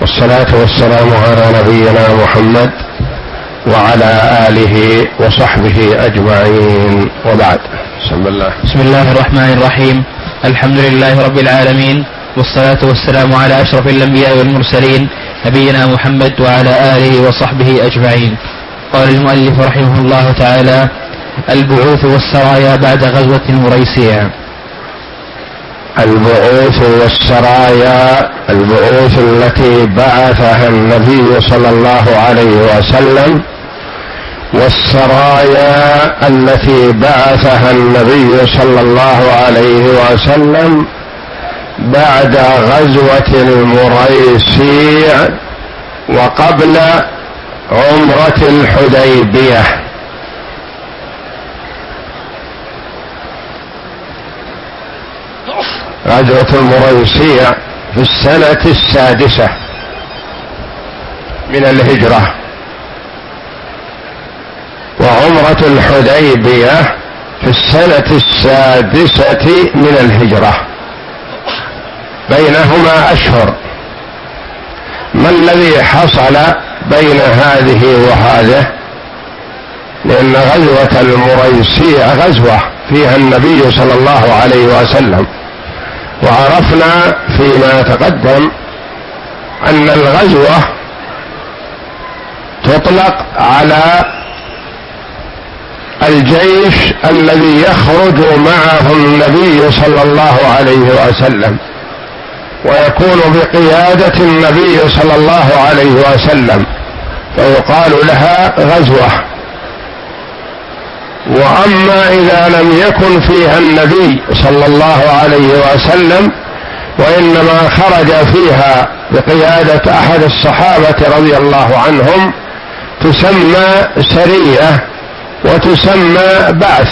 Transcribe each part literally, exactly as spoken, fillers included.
والصلاة والسلام على نبينا محمد وعلى آله وصحبه أجمعين، وبعد. بسم الله بسم الله الرحمن الرحيم. الحمد لله رب العالمين، والصلاة والسلام على أشرف الأنبياء والمرسلين نبينا محمد وعلى آله وصحبه أجمعين. قال المؤلف رحمه الله تعالى: البعوث والسرايا بعد غزوة المريسيع. البعوث والسرايا، البعوث التي بعثها النبي صلى الله عليه وسلم، والسرايا التي بعثها النبي صلى الله عليه وسلم بعد غزوة المريسيع وقبل عمرة الحديبية. غزوة المريسيع في السنة السادسة من الهجرة، وعمرة الحديبية في السنة السادسة من الهجرة، بينهما أشهر. ما الذي حصل بين هذه وهذه؟ لأن غزوة المريسيع غزوة فيها النبي صلى الله عليه وسلم، وعرفنا فيما تقدم أن الغزوة تطلق على الجيش الذي يخرج معه النبي صلى الله عليه وسلم، ويكون بقيادة النبي صلى الله عليه وسلم، فيقال لها غزوة. وأما إذا لم يكن فيها النبي صلى الله عليه وسلم، وإنما خرج فيها بقيادة أحد الصحابة رضي الله عنهم، تسمى سرية وتسمى بعث.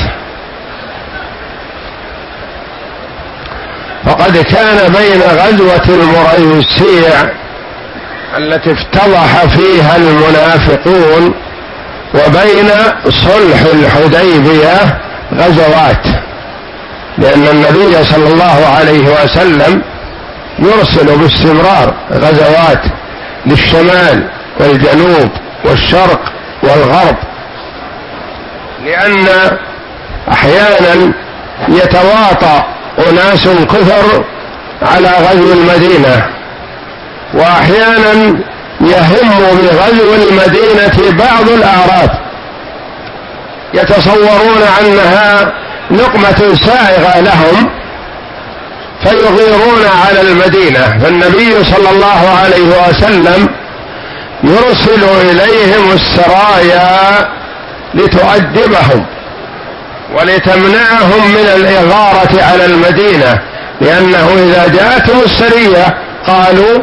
فقد كان بين غزوة المريسيع التي افتضح فيها المنافقون وبين صلح الحديبية غزوات، لأن النبي صلى الله عليه وسلم يرسل باستمرار غزوات للشمال والجنوب والشرق والغرب، لأن أحيانا يتواطأ أناس كثر على غزو المدينة، وأحيانا يهم بغزو المدينة بعض الأعراب يتصورون أنها لقمة سائغة لهم فيغيرون على المدينة، فالنبي صلى الله عليه وسلم يرسل إليهم السرايا لتؤدبهم ولتمنعهم من الإغارة على المدينة، لأنه إذا جاءتهم السرية قالوا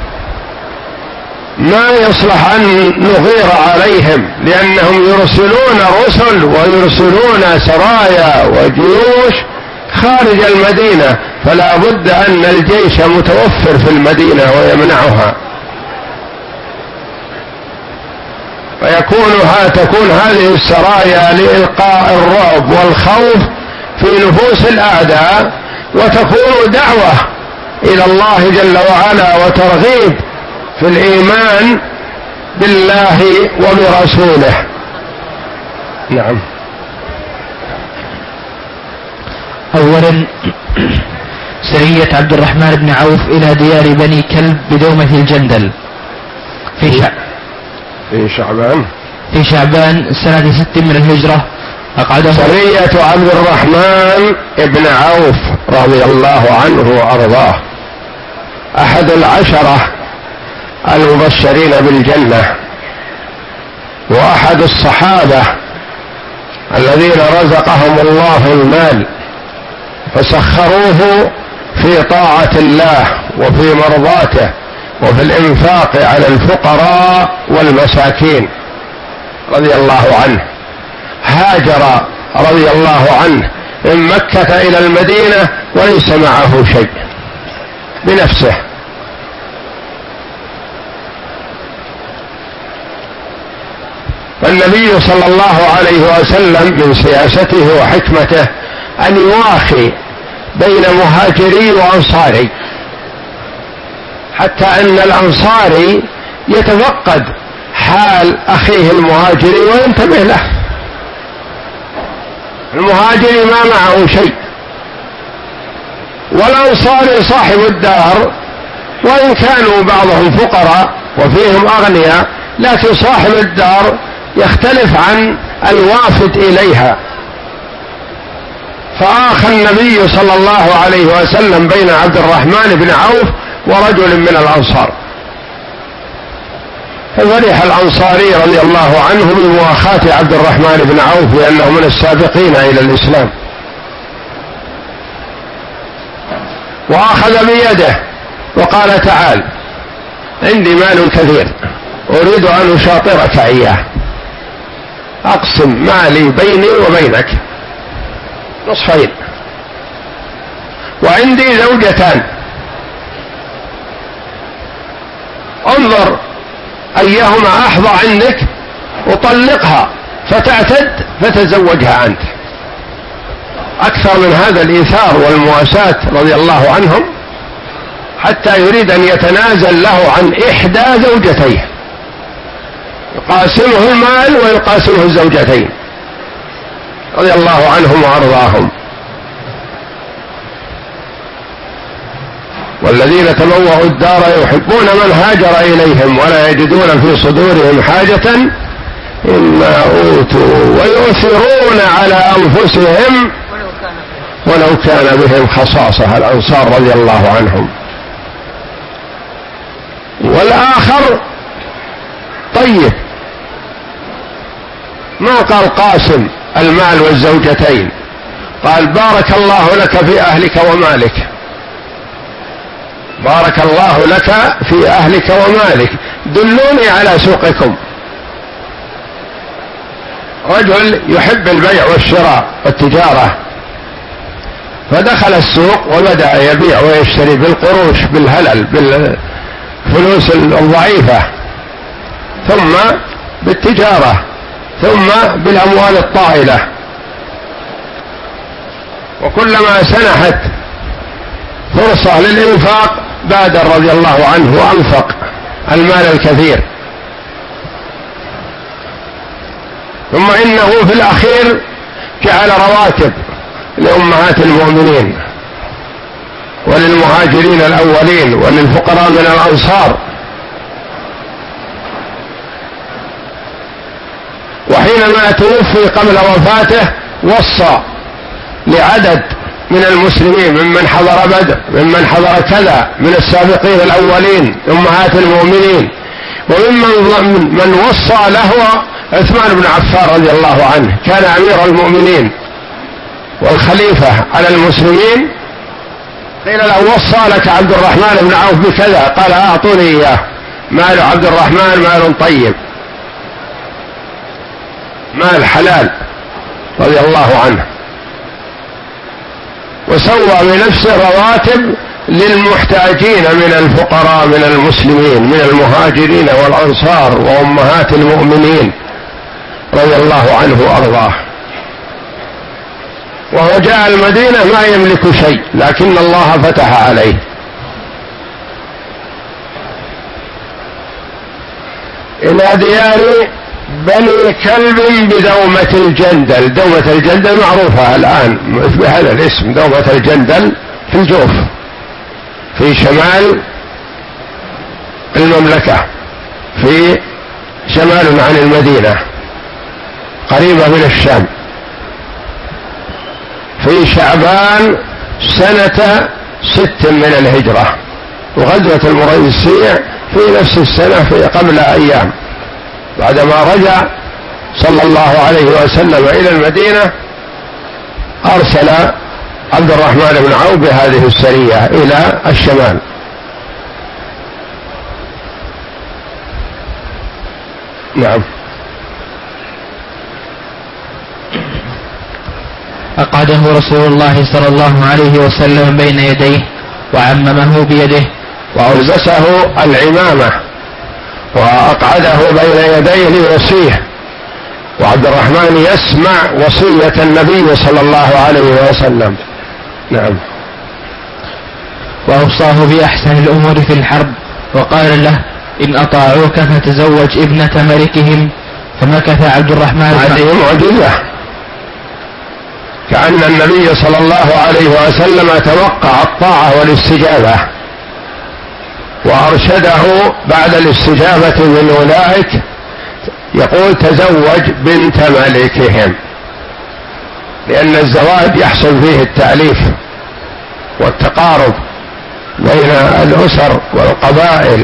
ما يصلح أن نغير عليهم، لأنهم يرسلون رسل ويرسلون سرايا وجيوش خارج المدينة، فلا بد أن الجيش متوفر في المدينة ويمنعها، ويكون تكون هذه السرايا لإلقاء الرعب والخوف في نفوس الأعداء، وتكون دعوة إلى الله جل وعلا وترغيب في الإيمان بالله وبرسوله. نعم. أولا، سرية عبد الرحمن بن عوف إلى ديار بني كلب بدومة الجندل في شع... في شعبان في شعبان سنة ست من الهجرة. أقعده سرية عبد الرحمن بن عوف رضي الله عنه وأرضاه، أحد العشرة المبشرين بالجنة، وأحد الصحابة الذين رزقهم الله المال فسخروه في طاعة الله وفي مرضاته وفي الإنفاق على الفقراء والمساكين رضي الله عنه. هاجر رضي الله عنه من مكة إلى المدينة وليس معه شيء بنفسه، فالنبي صلى الله عليه وسلم من سياسته وحكمته أن يواخي بين مهاجري وأنصاري، حتى أن الأنصاري يتفقد حال أخيه المهاجري وينتبه له. المهاجري ما معه شيء، والأنصاري صاحب الدار، وإن كانوا بعضهم فقراء وفيهم أغنياء، لكن صاحب الدار يختلف عن الوافد إليها. فآخى النبي صلى الله عليه وسلم بين عبد الرحمن بن عوف ورجل من الأنصار، ففرح الأنصاري رضي الله عنه بمواخاة عبد الرحمن بن عوف لأنه من السابقين إلى الإسلام، وأخذ بيده وقال: تعال، عندي مال كثير أريد أن أشاطرك إياه، أقسم مالي بيني وبينك نصفين، وعندي زوجتان، انظر أيهما أحظى عندك وطلقها فتعتد فتزوجها أنت. أكثر من هذا الإيثار والمواساة رضي الله عنهم، حتى يريد أن يتنازل له عن إحدى زوجتيه، يقاسمه المال ويقاسمه الزوجتين رضي الله عنهم وأرضاهم. والذين تبوأوا الدار يحبون من هاجر إليهم ولا يجدون في صدورهم حاجة مما أوتوا ويؤثرون على أنفسهم ولو كان بهم خصاصة، الأنصار رضي الله عنهم. والآخر طيب، ما قال قاسم المال والزوجتين، قال: بارك الله لك في أهلك ومالك، بارك الله لك في أهلك ومالك، دلوني على سوقكم. رجل يحب البيع والشراء والتجارة، فدخل السوق وبدأ يبيع ويشتري بالقروش، بالهلل، بالفلوس الضعيفة، ثم بالتجارة، ثم بالأموال الطائلة. وكلما سنحت فرصة للإنفاق بادر رضي الله عنه وأنفق المال الكثير. ثم إنه في الأخير جعل رواتب لأمهات المؤمنين وللمهاجرين الأولين وللفقراء من الأنصار. وحينما توفي قبل وفاته وصى لعدد من المسلمين ممن حضر بدر، ممن حضر كذا من السابقين الأولين أمهات المؤمنين، وممن من وصى له عثمان بن عفان رضي الله عنه، كان أمير المؤمنين والخليفة على المسلمين. قيل له: وصى لك عبد الرحمن بن عوف بكذا، قال: أعطوني إياه. مال عبد الرحمن مال طيب، مال حلال رضي الله عنه. وسوى بنفسه رواتب للمحتاجين من الفقراء من المسلمين من المهاجرين والأنصار وأمهات المؤمنين رضي الله عنه وأرضاه. وهو جاء المدينة ما يملك شيء، لكن الله فتح عليه. إلى ديار بني كلب بدومة الجندل. دومة الجندل معروفة الآن بهذا الاسم، دومة الجندل في الجوف في شمال المملكة، في شمال عن المدينة، قريبة من الشام. في شعبان سنة ست من الهجرة، وغزوة المريسيع في نفس السنة في قبل أيام، بعدما رجع صلى الله عليه وسلم إلى المدينة أرسل عبد الرحمن بن عوف بهذه السرية إلى الشمال. نعم. أقعده رسول الله صلى الله عليه وسلم بين يديه وعممه بيده وألبسه العمامة وأقعده بين يديه ليوصيه، وعبد الرحمن يسمع وصية النبي صلى الله عليه وسلم. نعم. وأوصاه بأحسن الأمور في الحرب وقال له إن أطاعوك فتزوج ابنة ملكهم. فمكث عبد الرحمن. هذه معجزة، كأن النبي صلى الله عليه وسلم توقع الطاعة والاستجابة وأرشده بعد الاستجابة من أولئك، يقول تزوج بنت ملكهم، لأن الزواج يحصل فيه التأليف والتقارب بين الأسر والقبائل،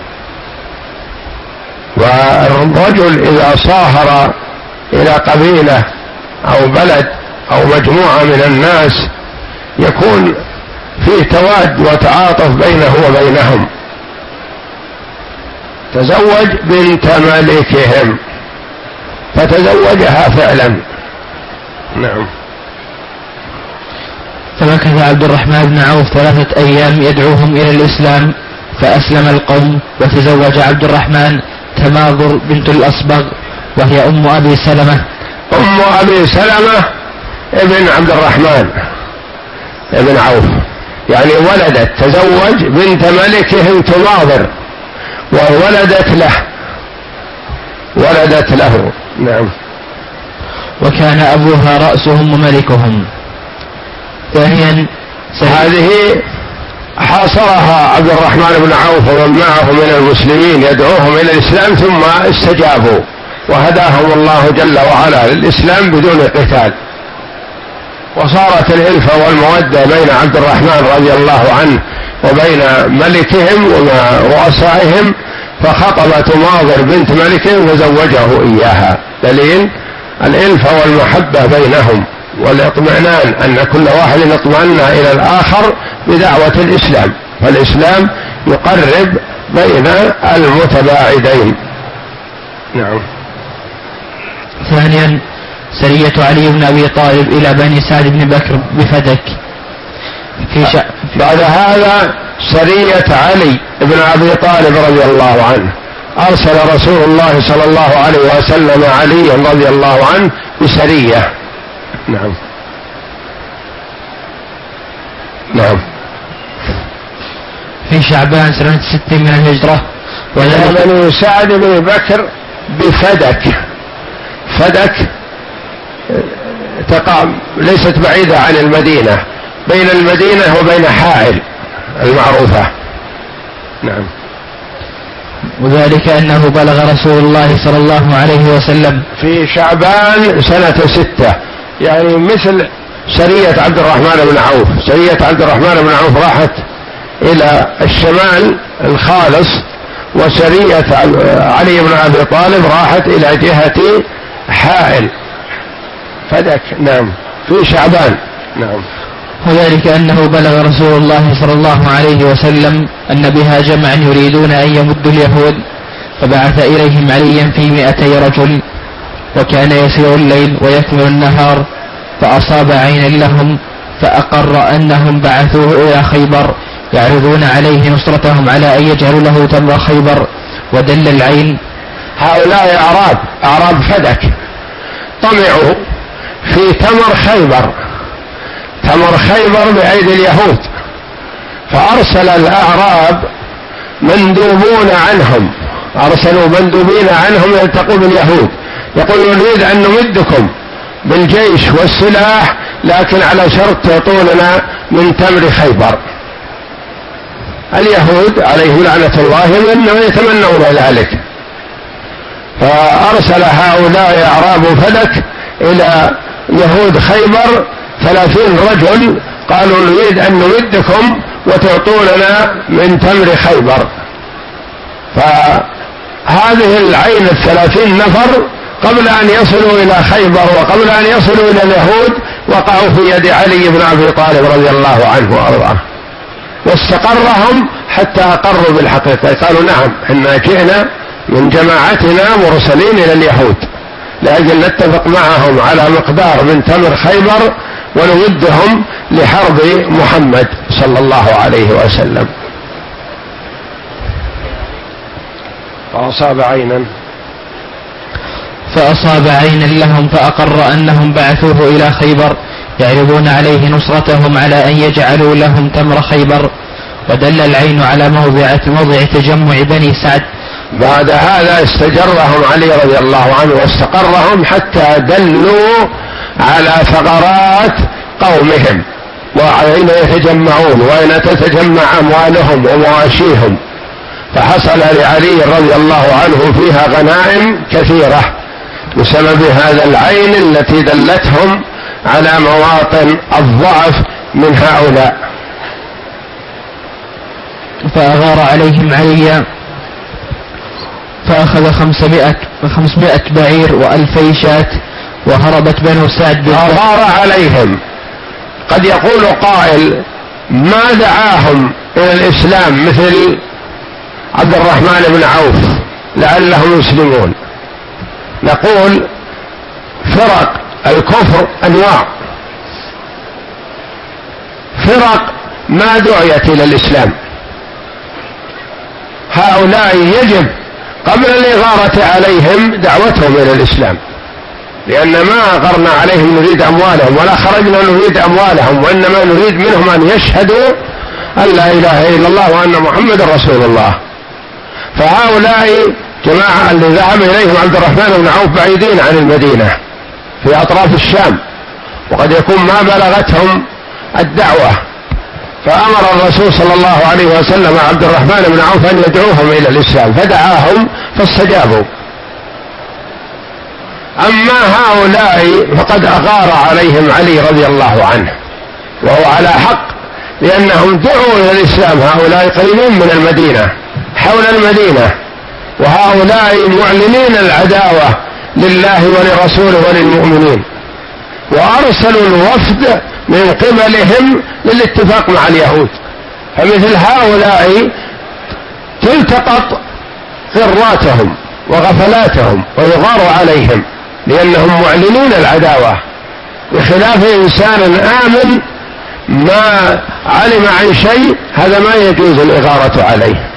والرجل إذا صاهر إلى قبيلة أو بلد أو مجموعة من الناس يكون فيه تواد وتعاطف بينه وبينهم. تزوج بنت ملكهم، فتزوجها فعلا. نعم. فمكث عبد الرحمن بن عوف ثلاثة أيام يدعوهم إلى الإسلام، فأسلم القوم، وتزوج عبد الرحمن تماضر بنت الأصبغ، وهي أم أبي سلمة. أم أبي سلمة ابن عبد الرحمن ابن عوف، يعني ولدت، تزوج بنت ملكهم تماضر وولدت له ولدت له نعم. وكان أبوها رأسهم وملكهم. ثانيا هذه حاصرها عبد الرحمن بن عوف ومن معه من المسلمين يدعوهم إلى الإسلام، ثم استجابوا وهداهم الله جل وعلا للإسلام بدون قتال، وصارت الألفة والمودة بين عبد الرحمن رضي الله عنه وبين ملكهم ورؤسائهم، فخطب تماضر بنت ملكهم وزوجه إياها، دليل الألفة والمحبة بينهم والاطمئنان، أن كل واحد اطمأن إلى الآخر بدعوة الإسلام، فالإسلام يقرب بين المتباعدين. نعم. ثانيا سرية علي بن أبي طالب إلى بني سعد بن بكر بفدك. في شأ... بعد هذا سرية علي بن أبي طالب رضي الله عنه، أرسل رسول الله صلى الله عليه وسلم علي رضي الله عنه بسرية. نعم. نعم. في شعبان سنة ست من الهجرة، وذلك بني سعد بن بكر بفدك. فدك تقع ليست بعيدة عن المدينة، بين المدينة وبين حائل المعروفة. نعم. وذلك أنه بلغ رسول الله صلى الله عليه وسلم في شعبان سنة ستة، يعني مثل سرية عبد الرحمن بن عوف. سرية عبد الرحمن بن عوف راحت إلى الشمال الخالص، وسرية علي بن أبي طالب راحت إلى جهة حائل فدك. نعم. في شعبان. نعم. وذلك أنه بلغ رسول الله صلى الله عليه وسلم أن بها جمعا يريدون أن يمدوا اليهود، فبعث إليهم عليا في مئتي رجل، وكان يسير الليل ويكمل النهار، فأصاب عينا لهم، فأقر أنهم بعثوه إلى خيبر يعرضون عليه نصرتهم على أن يجعلوا له تمر خيبر، ودل العين. هؤلاء أعراب أعراب فدك طمعوا في تمر خيبر، تمر خيبر بأيدي اليهود، فأرسل الأعراب مندوبون عنهم، أرسلوا مندوبين عنهم يلتقوا باليهود، يقولون نريد أن نمدكم بالجيش والسلاح، لكن على شرط تعطوننا من تمر خيبر. اليهود عليهم لعنة الله إنهم يتمنون ذلك، فأرسل هؤلاء أعراب فدك إلى يهود خيبر ثلاثين رجل، قالوا نريد أن نمدكم وتعطوننا من تمر خيبر. فهذه العين الثلاثين نفر قبل أن يصلوا إلى خيبر وقبل أن يصلوا إلى اليهود وقعوا في يد علي بن أبي طالب رضي الله عنه وأرضاه، واستقرهم حتى أقروا بالحقيقة، قالوا نعم إحنا جئنا من جماعتنا مرسلين إلى اليهود لأجل نتفق معهم على مقدار من تمر خيبر ونمدهم لحرب محمد صلى الله عليه وسلم. فأصاب عينا فأصاب عينا لهم، فأقر أنهم بعثوه إلى خيبر يعرضون عليه نصرتهم على أن يجعلوا لهم تمر خيبر، ودل العين على موضع موضع تجمع بني سعد. بعد هذا استجرهم علي رضي الله عنه واستقرهم حتى دلوا على ثغرات قومهم وأين يتجمعون وأين تتجمع أموالهم ومواشيهم، فحصل لعلي رضي الله عنه فيها غنائم كثيرة بسبب هذا العين التي دلتهم على مواطن الضعف من هؤلاء. فأغار عليهم علي فأخذ خمسمائة, خمسمائة بعير وألفي شاة وهربت بنو سعد. أغار عليهم، قد يقول قائل ما دعاهم إلى الإسلام مثل عبد الرحمن بن عوف لعلهم يسلمون؟ نقول فرق الكفر أنواع، فرق ما دعيت إلى الإسلام، هؤلاء يجب قبل الإغارة عليهم دعوتهم إلى الإسلام، لأن ما أغرنا عليهم نريد أموالهم ولا خرجنا نريد أموالهم، وإنما نريد منهم أن يشهدوا أن لا إله إلا الله وأن محمد رسول الله. فهؤلاء جماعة اللي ذهب إليهم عبد الرحمن بن عوف بعيدين عن المدينة في أطراف الشام، وقد يكون ما بلغتهم الدعوة، فأمر الرسول صلى الله عليه وسلم عبد الرحمن بن عوف أن يدعوهم إلى الإسلام، فدعاهم فاستجابوا. أما هؤلاء فقد أغار عليهم علي رضي الله عنه وهو على حق، لأنهم دعوا إلى الإسلام، هؤلاء قريبين من المدينة حول المدينة، وهؤلاء معلنين العداوة لله ولرسوله وللمؤمنين، وأرسلوا الوفد من قبلهم للاتفاق مع اليهود. فمثل هؤلاء تلتقط غراتهم وغفلاتهم ويغار عليهم لأنهم معلنين العداوة، بخلاف إنسان آمن ما علم عن شيء هذا ما يجوز الإغارة عليه.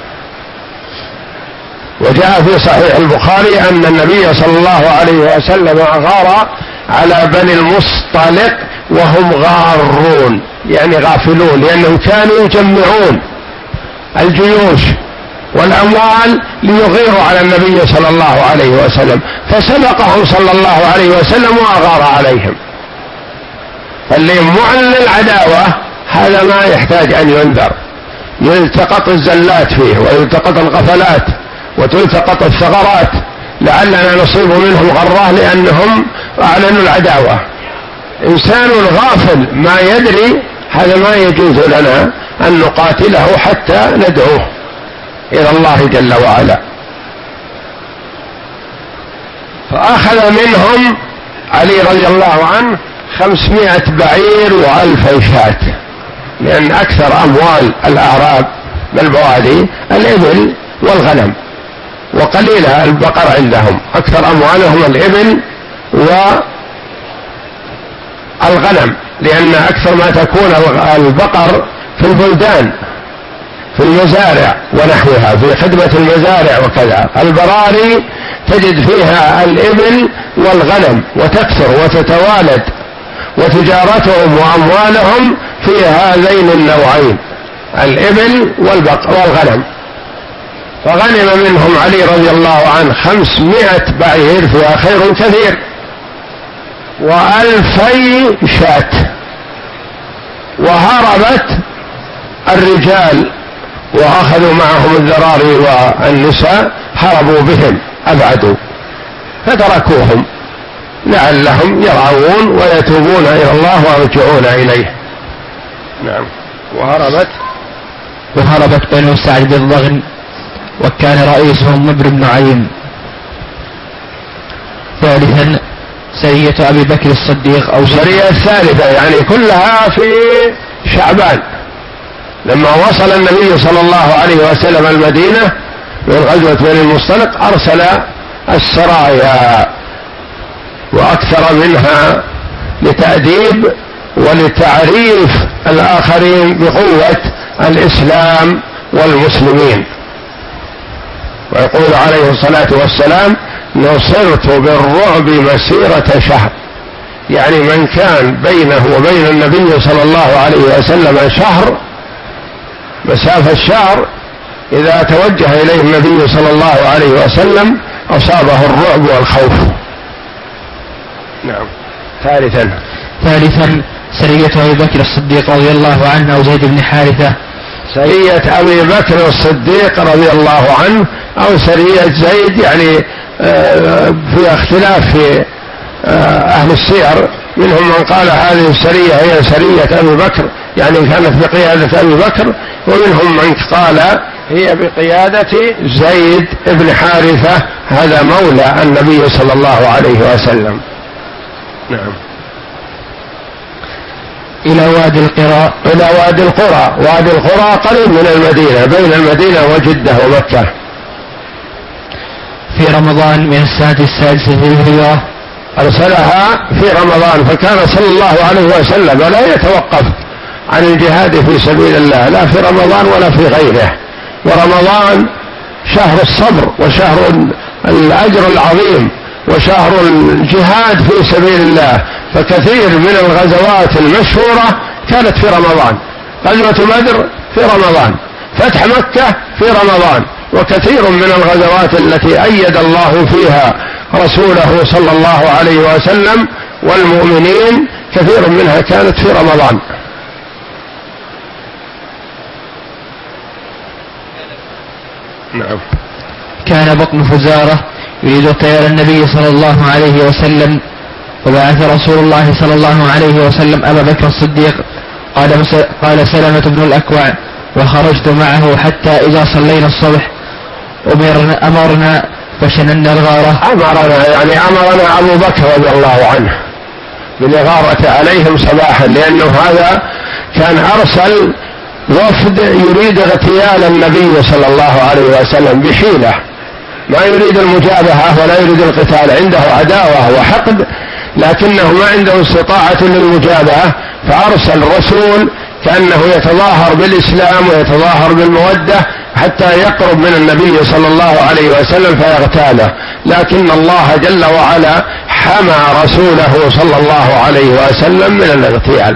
وجاء في صحيح البخاري أن النبي صلى الله عليه وسلم أغار على بني المصطلق وهم غارون، يعني غافلون، لأنهم كانوا يجمعون الجيوش والأموال ليغيروا على النبي صلى الله عليه وسلم، فسبقهم صلى الله عليه وسلم وأغار عليهم. فاللي معلن العداوة هذا ما يحتاج أن ينذر، يلتقط الزلات فيه ويلتقط الغفلات وتلتقط الثغرات لعلنا نصيب منهم غراه لأنهم أعلنوا العداوة. إنسان غافل ما يدري هذا ما يجوز لنا أن نقاتله حتى ندعوه إلى الله جل وعلا. فأخذ منهم علي رضي الله عنه خمسمائة بعير وألف شاة، لأن أكثر أموال الأعراب بالبوادي الإبل والغنم، وقليلة البقر عندهم، أكثر أموالهم الإبل والغنم، لأن أكثر ما تكون البقر في البلدان في المزارع ونحوها، في خدمة المزارع وكذا. البراري تجد فيها الإبل والغنم وتكثر وتتوالد، وتجارتهم وأموالهم في هذين النوعين الإبل والغنم. فغنم منهم علي رضي الله عنه خمسمائة بعير فيها خير كثير وألفي شاة، وهربت الرجال وأخذوا معهم الذراري والنساء، هربوا بهم أبعدوا فتركوهم لعلهم يرعون ويتوبون إلى الله ويرجعون إليه. نعم. وهربت وهربت بنو سعد بالضغن وكان رئيسهم نبر بن عيم. ثالثا سرية أبي بكر الصديق أو سرية الثالثة، يعني كلها في شعبان لما وصل النبي صلى الله عليه وسلم المدينة من غزوة بني المصطلق أرسل السرايا، وأكثر منها لتأديب ولتعريف الآخرين بقوة الإسلام والمسلمين. ويقول عليه الصلاة والسلام: نصرت بالرعب مسيرة شهر، يعني من كان بينه وبين النبي صلى الله عليه وسلم شهر مسافة الشهر إذا توجه إليه النبي صلى الله عليه وسلم أصابه الرعب والخوف. نعم. ثالثا ثالثا سرية أبي بكر الصديق رضي الله عنه أو زيد بن حارثة. سرية أبي بكر الصديق رضي الله عنه أو سرية زيد، يعني في اختلاف في أهل السير، منهم من قال هذه السرية هي سرية أبي بكر يعني كانت بقيادة أبي بكر، ومنهم من قال هي بقيادة زيد بن حارثة هذا مولى النبي صلى الله عليه وسلم. نعم. إلى وادي القرى. إلى وادي القرى. وادي القرى قريب من المدينة، بين المدينة وجدة ومكة. في رمضان من السنة السادسة للهجرة. أرسلها في رمضان، فكان صلى الله عليه وسلم لا يتوقف عن الجهاد في سبيل الله لا في رمضان ولا في غيره. ورمضان شهر الصبر وشهر الأجر العظيم وشهر الجهاد في سبيل الله، فكثير من الغزوات المشهورة كانت في رمضان. غزوة بدر في رمضان، فتح مكة في رمضان، وكثير من الغزوات التي أيد الله فيها رسوله صلى الله عليه وسلم والمؤمنين كثير منها كانت في رمضان. نعم. كان بطن فزارة يريد قتال النبي صلى الله عليه وسلم، وبعث رسول الله صلى الله عليه وسلم أبا بكر الصديق. قال قال سلمة بن الأكوع: وخرجت معه حتى إذا صلينا الصبح أمرنا, أمرنا فشننا الغارة. أمرنا يعني أمرنا أبو بكر رضي الله عنه بالإغارة عليهم صباحا، لأنه هذا كان أرسل وفد يريد اغتيال النبي صلى الله عليه وسلم بحيلة، ما يريد المجابهة ولا يريد القتال، عنده عداوة وحقد لكنه ما عنده استطاعة للمجابهة، فأرسل رسول كأنه يتظاهر بالإسلام ويتظاهر بالمودة حتى يقرب من النبي صلى الله عليه وسلم فيغتاله، لكن الله جل وعلا حمى رسوله صلى الله عليه وسلم من الاغتيال.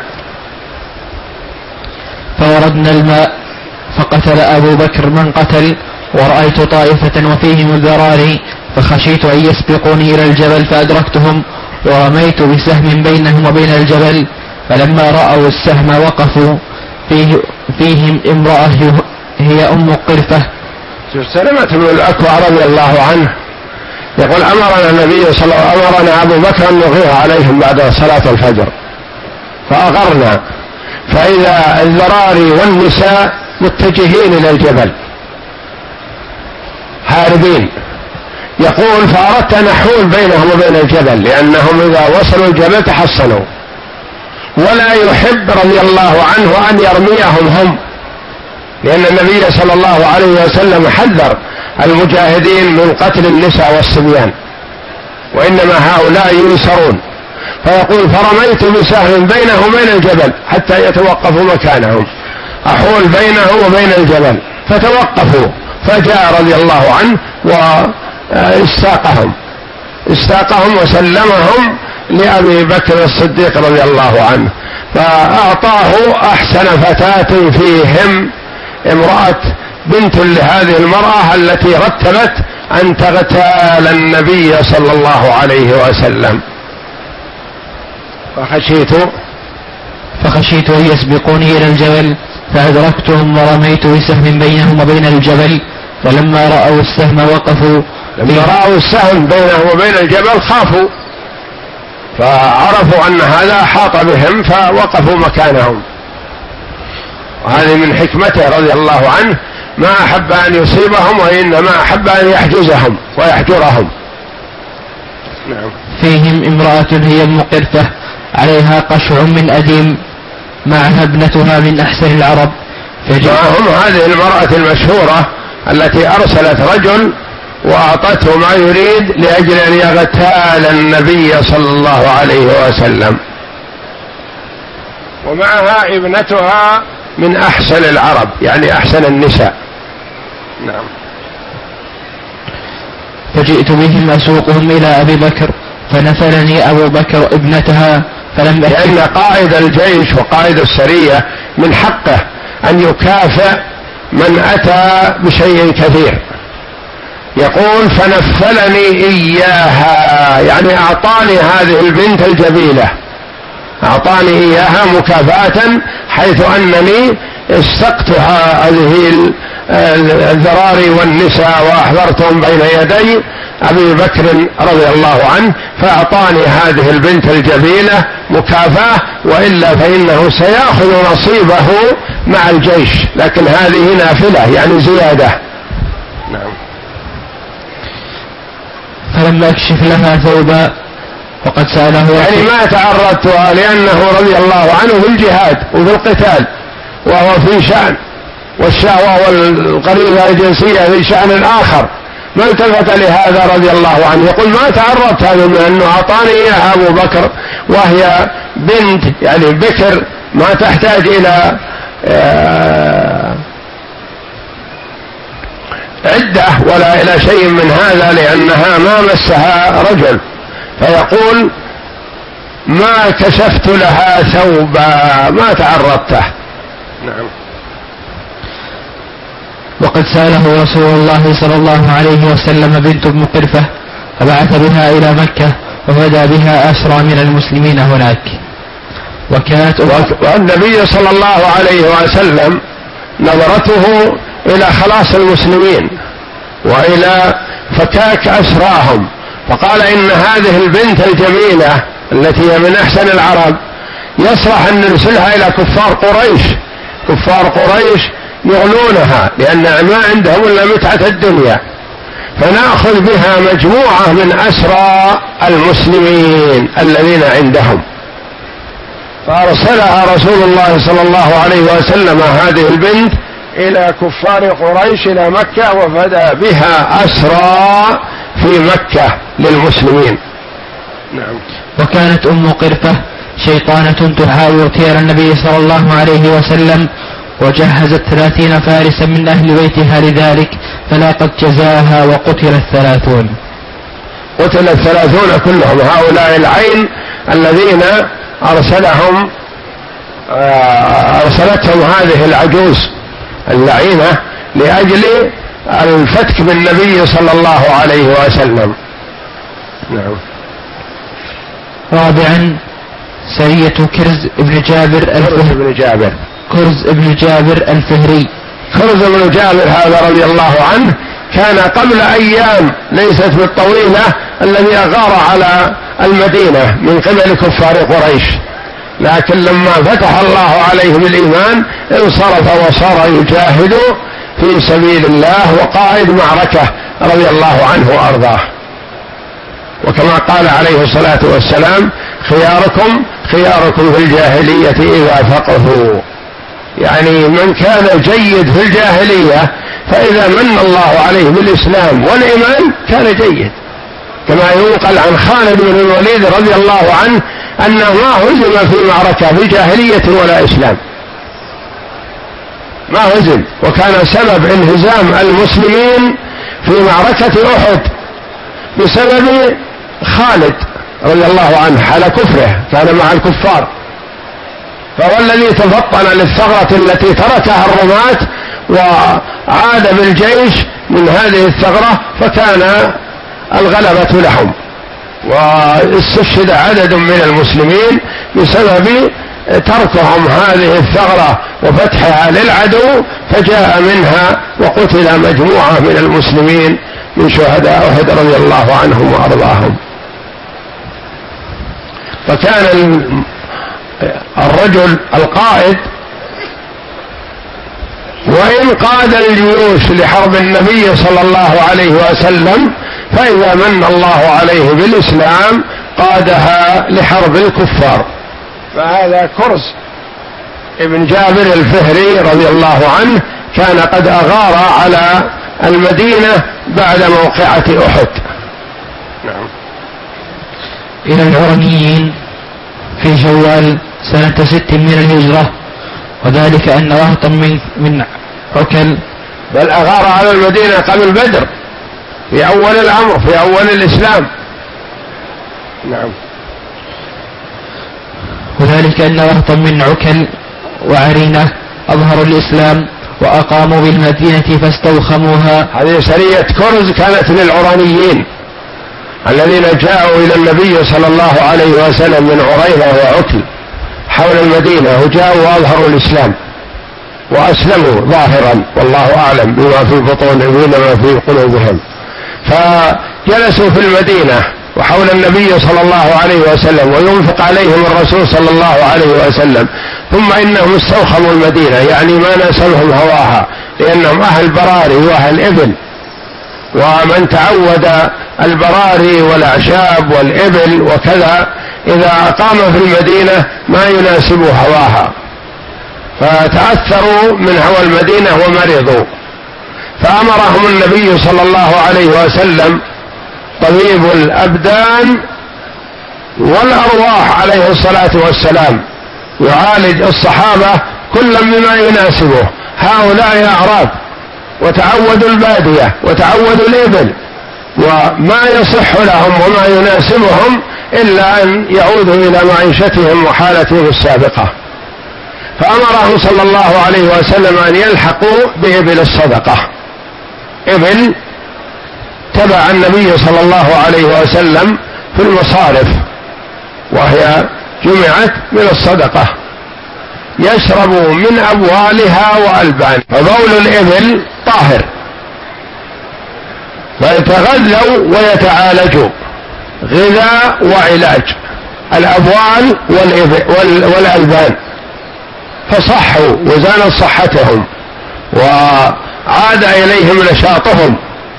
فوردنا الماء فقتل أبو بكر من قتل، ورأيت طائفة وفيهم الذراري فخشيت أن يسبقوني إلى الجبل فأدركتهم ورميت بسهم بينهم وبين الجبل، فلما رأوا السهم وقفوا فيه فيهم امرأة هي أم قرفة. سلمة بن الأكوع رضي الله عنه يقول: أمرنا النبي صلى الله عليه وسلم أمرنا أبو بكر أن نغير عليهم بعد صلاة الفجر، فأغرنا فإذا الذراري والنساء متجهين إلى الجبل هاربين. يقول: فأردت أن أحول بينهم وبين الجبل، لأنهم إذا وصلوا الجبل تحصنوا، ولا يحب رضي الله عنه أن يرميهم هم، لأن النبي صلى الله عليه وسلم حذر المجاهدين من قتل النساء والصبيان، وإنما هؤلاء ينصرون. فيقول: فرميت بسهم بينه وبين الجبل حتى يتوقفوا مكانهم، أحول بينه وبين الجبل فتوقفوا، فجاء رضي الله عنه واستاقهم استاقهم وسلمهم لأبي بكر الصديق رضي الله عنه، فأعطاه أحسن فتاة فيهم امرأة بنت لهذه المرأة التي رتبت أن تغتال النبي صلى الله عليه وسلم. فخشيت فخشيت أن يسبقوني إلى الجبل فأدركتهم ورميت بسهم بينهم وبين الجبل، فلما رأوا السهم وقفوا. لما رأوا السهم بينهم وبين الجبل خافوا، فعرفوا أن هذا حاط بهم فوقفوا مكانهم. وهذه من حكمته رضي الله عنه، ما أحب أن يصيبهم وإنما أحب أن يحجزهم ويحجرهم. نعم. فيهم امرأة هي أم قرفة عليها قشع من أديم معها ابنتها من أحسن العرب. فهم هذه المرأة المشهورة التي أرسلت رجل وأعطته ما يريد لأجل أن يغتال النبي صلى الله عليه وسلم، ومعها ابنتها من أحسن العرب يعني أحسن النساء. نعم. فجئت بهم أسوقهم إلى أبي بكر فنفلني أبو بكر ابنتها فلم لأن قائد الجيش وقائد السرية من حقه أن يكافئ من أتى بشيء كثير. يقول فنفلني إياها، يعني أعطاني هذه البنت الجميلة، أعطاني إياها مكافأة، حيث أنني استقتها هذه الذراري والنساء وأحضرتهم بين يدي أبي بكر رضي الله عنه، فأعطاني هذه البنت الجميلة مكافأة، وإلا فإنه سيأخذ نصيبه مع الجيش، لكن هذه نافلة يعني زيادة. نعم. فلم أكشف لها ثوبا وقد سأله، يعني ما تعرضتها لأنه رضي الله عنه في الجهاد وفي القتال وهو في شأن، والشهوة والقريبة الجنسية في شأن آخر، ما التفت لهذا رضي الله عنه. يقول ما تعرضت هذا، من أنه أعطاني إياها أبو بكر وهي بنت يعني بكر، ما تحتاج إلى عدة ولا إلى شيء من هذا، لأنها ما مسها رجل. فيقول ما كشفت لها ثوبا، ما تعرضته. نعم. وقد سأله رسول الله صلى الله عليه وسلم بنت ام قرفة فبعث بها إلى مكة وفدى بها أسرى من المسلمين هناك. وكانت والنبي صلى الله عليه وسلم نظرته إلى خلاص المسلمين وإلى فكاك أسراهم، فقال إن هذه البنت الجميلة التي هي من أحسن العرب يصلح أن نرسلها إلى كفار قريش. كفار قريش يغلونها لأن ما عندهم إلا متعة الدنيا، فنأخذ بها مجموعة من أسرى المسلمين الذين عندهم. فأرسلها رسول الله صلى الله عليه وسلم هذه البنت إلى كفار قريش إلى مكة، وفدى بها أسرى في مكة للمسلمين. نعم. وكانت أم قرفة شيطانة تحاول اغتيال النبي صلى الله عليه وسلم، وجهزت ثلاثين فارسا من أهل بيتها لذلك، فلاقت جزاها وقتل الثلاثون. قتل الثلاثون كلهم، هؤلاء العين الذين أرسلهم أرسلتهم هذه العجوز اللعينة لأجل الفتك بالنبي صلى الله عليه وسلم. نعم. رابعا سرية كرز بن جابر كرز بن جابر كرز بن جابر الفهري. كرز بن جابر هذا رضي الله عنه كان قبل أيام ليست بالطويلة الذي أغار على المدينة من قبل كفار قريش، لكن لما فتح الله عليه بالإيمان انصرف وصار يجاهد في سبيل الله وقائد معركة رضي الله عنه وأرضاه. وكما قال عليه الصلاة والسلام خياركم خياركم في الجاهلية إذا فقهوا، يعني من كان جيد في الجاهلية فإذا من الله عليه بالإسلام والإيمان كان جيد، كما ينقل عن خالد بن الوليد رضي الله عنه أنه ما هزم في معركة في جاهلية ولا إسلام، ما هزم، وكان سبب انهزام المسلمين في معركة أحد بسبب خالد رضي الله عنه على كفره، كان مع الكفار، فهو الذي تفطن للثغرة التي تركها الرماة وعاد بالجيش من هذه الثغرة، فكان الغلبة لهم، واستشهد عدد من المسلمين بسبب تركهم هذه الثغرة وفتحها للعدو، فجاء منها وقتل مجموعة من المسلمين من شهداء أحد رضي الله عنهم وأرضاهم. فكان الرجل القائد وإن قاد الجيوش لحرب النبي صلى الله عليه وسلم، فإذا من الله عليه بالإسلام قادها لحرب الكفار. فهذا كرز ابن جابر الفهري رضي الله عنه كان قد أغار على المدينة بعد موقعة أحد. نعم. إلى العرنيين في شوال سنة ست من الهجرة، وذلك أن رهطا من من عكل بل أغار على المدينة قبل بدر في أول الأمر في أول الإسلام. نعم. وذلك أن رهطا من عكل وعرينة أظهروا الإسلام وأقاموا بالمدينة فاستوخموها. هذه سرية كرز كانت للعرانيين الذين جاءوا إلى النبي صلى الله عليه وسلم من عرينة وعكل حول المدينة، وجاءوا وأظهروا الإسلام وأسلموا ظاهرا، والله أعلم بما في بطونهم وما في قلوبهم. فجلسوا في المدينة وحول النبي صلى الله عليه وسلم وينفق عليهم الرسول صلى الله عليه وسلم، ثم إنهم استوخموا المدينة، يعني ما ناسبهم هواها، لأنهم أهل براري وأهل إبل، ومن تعود البراري والأعشاب والإبل وكذا إذا أقام في المدينة ما يناسب هواها، فتأثروا من هوى المدينة ومرضوا. فأمرهم النبي صلى الله عليه وسلم طبيب الأبدان والأرواح عليه الصلاة والسلام يعالج الصحابة كلا بما يناسبه. هؤلاء أعراب وتعودوا البادية وتعودوا الإبل، وما يصح لهم وما يناسبهم إلا أن يعودوا إلى معيشتهم وحالتهم السابقة. فأمرهم صلى الله عليه وسلم أن يلحقوا بإبل الصدقة، إبل تبع النبي صلى الله عليه وسلم في المصارف، وهي جمعت من الصدقة، يشرب من أبوالها وألبان. فبول الإبل طاهر، فيتغذوا ويتعالجوا، غذاء وعلاج، الأبوال والألبان، فصحوا وزانت صحتهم وعاد إليهم نشاطهم،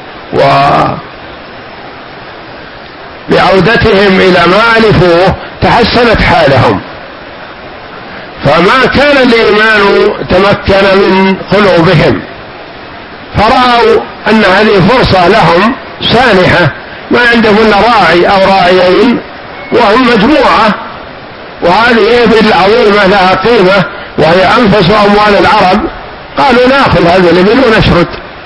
وبعودتهم إلى ما ألفوه تحسنت حالهم. فما كان الإيمان تمكن من قلوبهم، فرأوا أن هذه فرصة لهم سانحة، ما عندهم إلا راعي أو راعيين وهم مجموعة، وهذه إبل عظيمة لها قيمة وهي أنفس أموال العرب، قالوا نأخذ هذه الإبل ونشرد.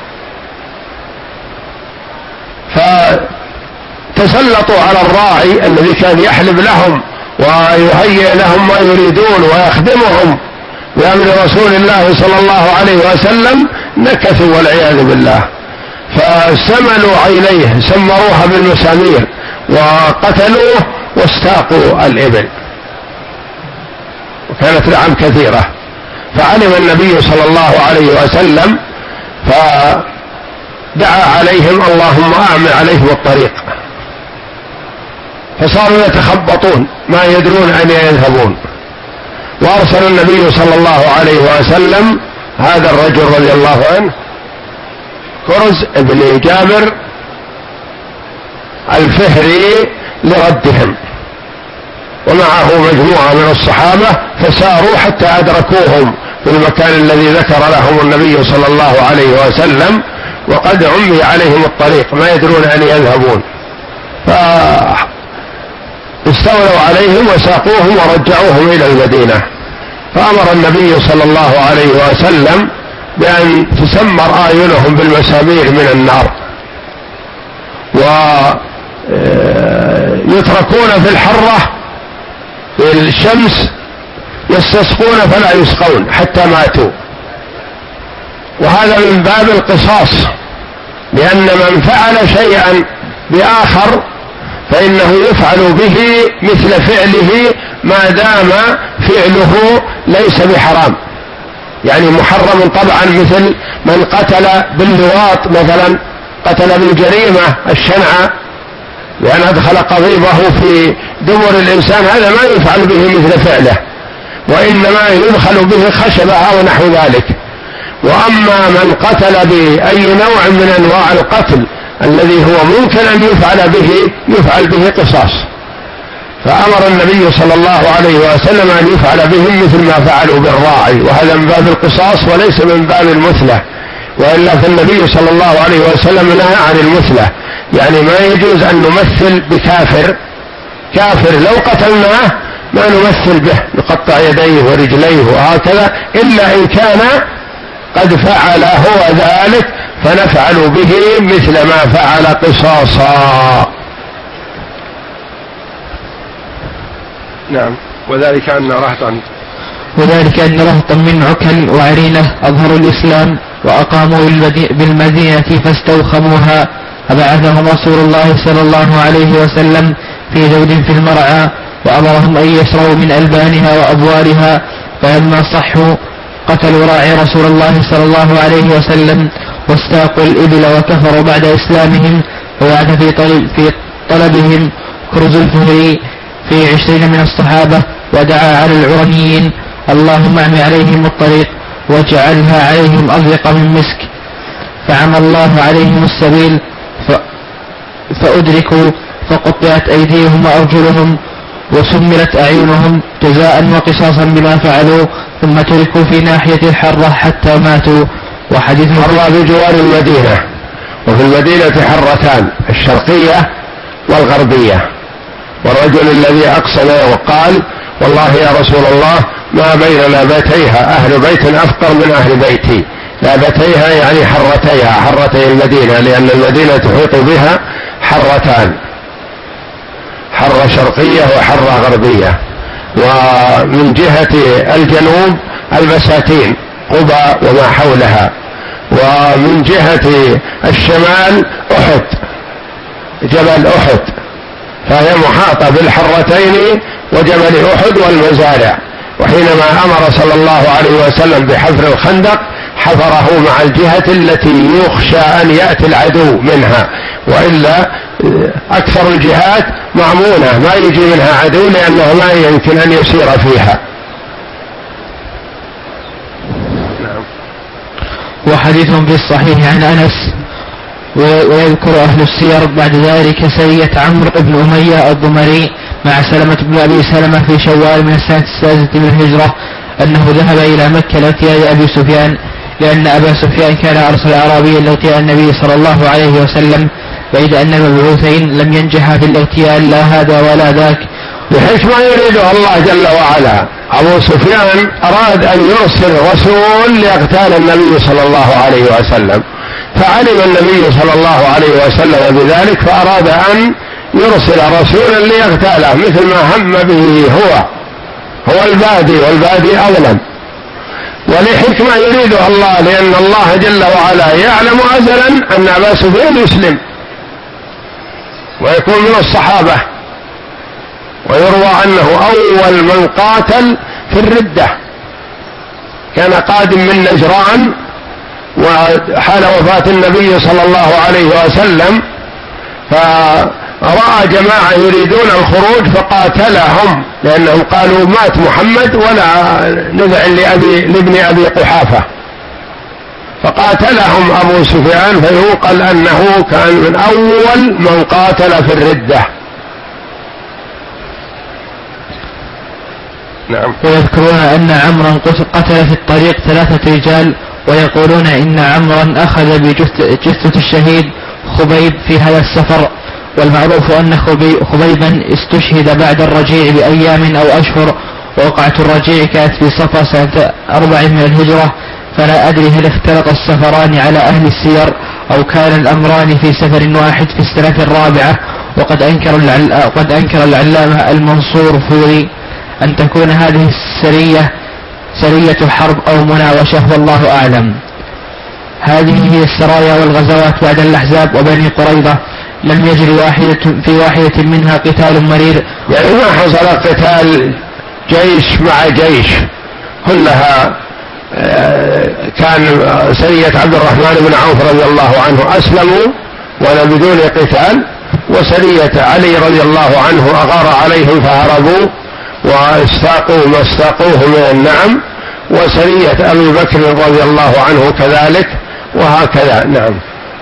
فتسلطوا على الراعي الذي كان يحلب لهم ويهيئ لهم ما يريدون ويخدمهم بأمر رسول الله صلى الله عليه وسلم، نكثوا والعياذ بالله، فسملوا عينيه، سمروها بالمسامير وقتلوه واستاقوا الإبل، وكانت نعم كثيرة. فعلم النبي صلى الله عليه وسلم فدعا عليهم اللهم أعم عليهم الطريق، فصاروا يتخبطون ما يدرون أين يذهبون. وأرسل النبي صلى الله عليه وسلم هذا الرجل رضي الله عنه كرز ابن جابر الفهري لردهم، ومعه مجموعة من الصحابة، فساروا حتى أدركوهم في المكان الذي ذكر لهم النبي صلى الله عليه وسلم، وقد عمي عليهم الطريق ما يدرون أن يذهبون، فاستولوا عليهم وساقوهم ورجعوهم إلى المدينة. فأمر النبي صلى الله عليه وسلم بأن تسمر أعينهم بالمسامير من النار، ويتركون في الحرة في الشمس يستسقون فلا يسقون حتى ماتوا. وهذا من باب القصاص، لأن من فعل شيئا بآخر فإنه يفعل به مثل فعله ما دام فعله ليس بحرام، يعني محرم طبعا، مثل من قتل باللواط مثلا، قتل بالجريمة الشنعة لأن أدخل قضيبه في دبر الإنسان، هذا ما يفعل به مثل فعله، وإنما يدخل به خشبة أو نحو ذلك. وأما من قتل بأي نوع من أنواع القتل الذي هو ممكن أن يفعل به يفعل به قصاص. فأمر النبي صلى الله عليه وسلم أن يفعل بهم مثل ما فعلوا بالراعي، وهذا من باب القصاص وليس من باب المثلة، وإلا فالنبي صلى الله عليه وسلم نهى عن المثلة، يعني ما يجوز أن نمثل بكافر، كافر لو قتلناه ما نمثل به، نقطع يديه ورجليه وهكذا، إلا إن كان قد فعل هو ذلك فنفعل به مثل ما فعل قصاصا. نعم. وذلك أن رهطا وذلك أن رهطا من عكل وعرينة أظهروا الإسلام وأقاموا بالمدينة فاستوخموها، فبعثهم رسول الله صلى الله عليه وسلم في زوج في المرعى، وأمرهم أن يشربوا من ألبانها وأبوارها، فلما صحوا قتلوا راعي رسول الله صلى الله عليه وسلم واستاقوا الإبل وكفروا بعد إسلامهم. وبعث في, طلب في طلبهم كرز الفهري في عشرين من الصحابة، ودعا على العرنيين: اللهم اعم عليهم الطريق واجعلها عليهم أضيق من مسك. فعمى الله عليهم السبيل فأدركوا فقطعت أيديهم وأرجلهم وسمرت أعينهم جزاء وقصاصا بما فعلوا، ثم تركوا في ناحية الحرة حتى ماتوا. وحديث حرة بجوار المدينة، وفي المدينة حرتان، الشرقية والغربية. والرجل الذي أقسم وقال: والله يا رسول الله ما بين لابتيها أهل بيت أفقر من أهل بيتي. لابتيها يعني حرتيها، حرتي المدينة، لأن المدينة تحيط بها حرتان، حرة شرقية وحرة غربية. ومن جهة الجنوب البساتين قبى وما حولها، ومن جهة الشمال أحد، جبل أحد، فهي محاطة بالحرتين وجبل أحد والمزارع. وحينما أمر صلى الله عليه وسلم بحفر الخندق حفره مع الجهة التي يخشى أن يأتي العدو منها، وإلا أكثر الجهات مأمونة ما يجي منها عدو، لأنه ما يمكن أن يسير فيها. نعم. وحديث في الصحيح عن أنس. ويذكر أهل السير بعد ذلك سرية عمرو بن أمية الضمري مع سلمة بن أبي سلمة في شوال من السنة السادسة من الهجرة، أنه ذهب إلى مكة لاغتيال أبي سفيان، لأن أبا سفيان كان أرسل أعرابيا لاغتيال النبي صلى الله عليه وسلم، بيد أن المبعوثين لم ينجحا في الاغتيال لا هذا ولا ذاك. بحيث ما يريده الله جل وعلا. أبو سفيان أراد أن يرسل رسول ليغتال النبي صلى الله عليه وسلم، فعلم النبي صلى الله عليه وسلم بذلك، فأراد أن يرسل رسولا ليغتاله، مثل ما هم به هو هو البادي، والبادي أظلم. ولحكمة يريدها الله، لأن الله جل وعلا يعلم أزلا أن أبا سفيان يسلم ويكون من الصحابة، ويروى أنه أول من قاتل في الردة، كان قادم من نجران، وحال وفاة النبي صلى الله عليه وسلم فرأى جماعة يريدون الخروج فقاتلهم، لأنهم قالوا مات محمد ولا نذعن لأبي لابن أبي قحافة، فقاتلهم أبو سفيان، فينقل أنه كان من أول من قاتل في الردة. نعم. ويذكرون أن عمرا قتل في الطريق ثلاثة رجال، ويقولون إن عمرا أخذ بجثة الشهيد خبيب في هذا السفر. والمعروف أن خبيبا استشهد بعد الرجيع بأيام أو أشهر، ووقعة الرجيع كانت في صفر سنة أربع من الهجرة، فلا أدري هل اختلط السفران على أهل السير أو كان الأمران في سفر واحد في السنة الرابعة. وقد أنكر, العل... وقد أنكر العلامة المنصور فوري أن تكون هذه السرية سرية حرب أو مناوشة، والله أعلم. هذه هي السرايا والغزوات بعد الأحزاب وبني قريظة، لم يجري واحدة في واحدة منها قتال مرير، يعني ما حصل قتال جيش مع جيش، كلها كان سرية عبد الرحمن بن عوف رضي الله عنه أسلموا ولا بدون قتال، وسرية علي رضي الله عنه أغار عليهم فهربوا واستاقوا ما استاقوه من النعم، وسرية أبي بكر رضي الله عنه كذلك، وهكذا. نعم.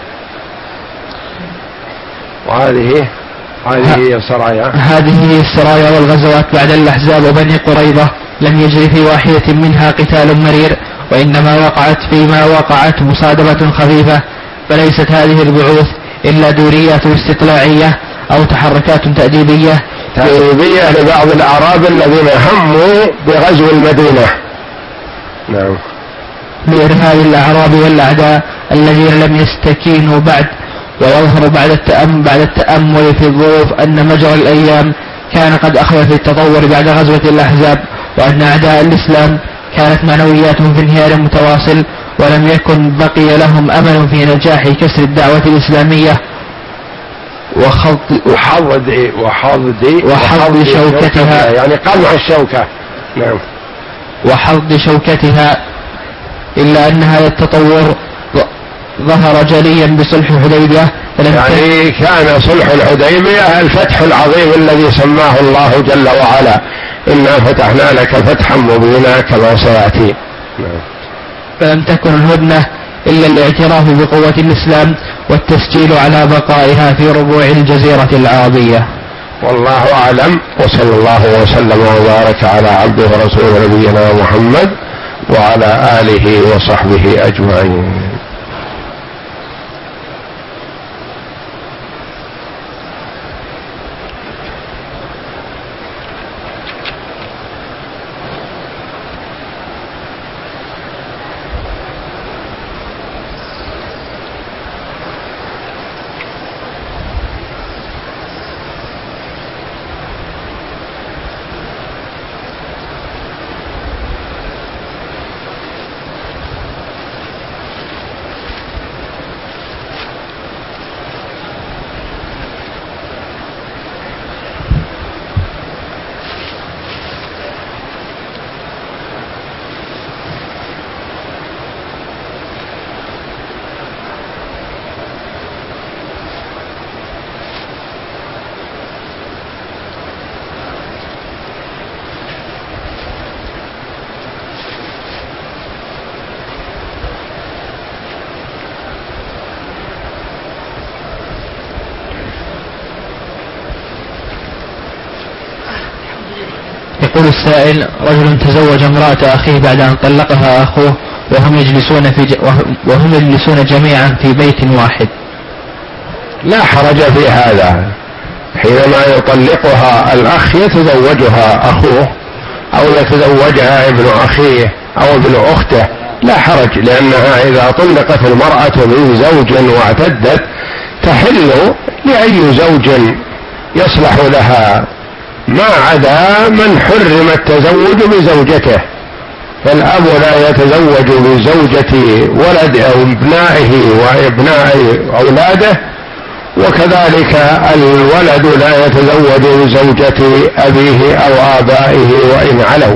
وهذه هذه هي السرايا هذه هي السرايا والغزوات بعد الأحزاب وبني قريظة، لم يجري في واحدة منها قتال مرير، وإنما وقعت فيما وقعت مصادمة خفيفة، فليست هذه البعوث إلا دوريات استطلاعية أو تحركات تأديبية تأديبية لبعض الأعراب الذين هموا بغزو المدينة. نعم. لإرهاب الأعراب والأعداء الذين لم يستكينوا بعد. ويظهر بعد التأمل, بعد التأمل في الظروف أن مجرى الأيام كان قد أخذ في التطور بعد غزوة الأحزاب، وأن أعداء الإسلام كانت معنوياتهم في انهيار متواصل، ولم يكن بقي لهم أمل في نجاح كسر الدعوة الإسلامية وخض وحض وحض وحض شوكتها، يعني قمع الشوكة. نعم. وحض شوكتها، إلا أن هذا التطور ظهر جليا بصلح الحديبية. يعني كان صلح الحديبية الفتح العظيم الذي سماه الله جل وعلا إنا فتحنا لك فتحا مبينا كما سيأتي. فلم تكن الهدنة إلا الاعتراف بقوة الإسلام والتسجيل على بقائها في ربوع الجزيرة العربية. والله أعلم، وصلى الله وسلم وبارك على عبده ورسوله نبينا محمد وعلى آله وصحبه أجمعين. يقول السائل: رجل تزوج امرأة أخيه بعد أن طلقها أخوه وهم يجلسون في ج... وهم يجلسون جميعا في بيت واحد. لا حرج في هذا، حينما يطلقها الأخ يتزوجها أخوه أو يتزوجها ابن أخيه أو ابن أخته، لا حرج، لأنها إذا طلقت المرأة من زوج واعتدت تحل لأي زوج يصلح لها، ما عدا من حرم التزوج بزوجته، فالأب لا يتزوج بزوجة ولد أو ابنائه وابناء أولاده، وكذلك الولد لا يتزوج بزوجة أبيه أو آبائه وإن علوا.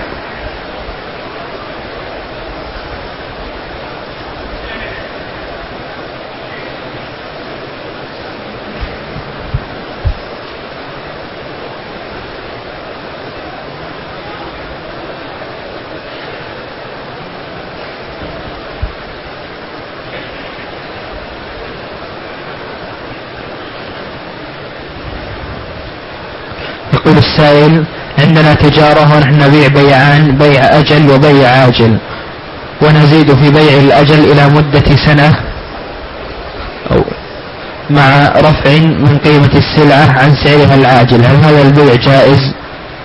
يقول السائل: عندنا تجارة ونحن نبيع بيعان، بيع أجل وبيع عاجل، ونزيد في بيع الأجل إلى مدة سنة أو مع رفع من قيمة السلعة عن سعرها العاجل، هل هذا البيع جائز؟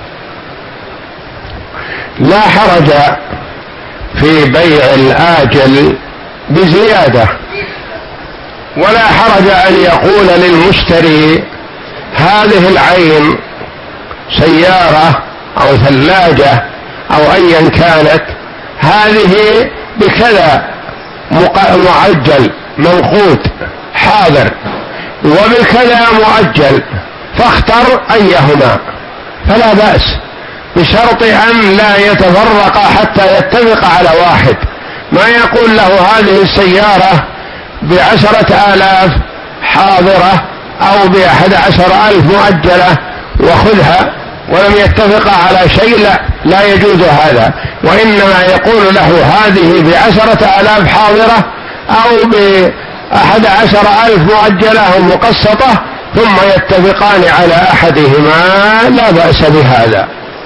لا حرج في بيع الآجل بزيادة، ولا حرج أن يقول للمشتري هذه العين سيارة أو ثلاجة أو أيا كانت هذه بكذا معجل منقود حاضر وبكذا مؤجل، فاختر أيهما، فلا بأس، بشرط أن لا يتفرق حتى يتفق على واحد، ما يقول له هذه السيارة بعشرة آلاف حاضرة أو بأحد عشر ألف مؤجلة وخذها ولم يتفق على شيء، لا لا يجوز هذا، وإنما يقول له هذه بعشرة آلاف حاضرة أو بأحد عشر ألف مؤجلة ومقسطة، ثم يتفقان على أحدهما، لا بأس بهذا.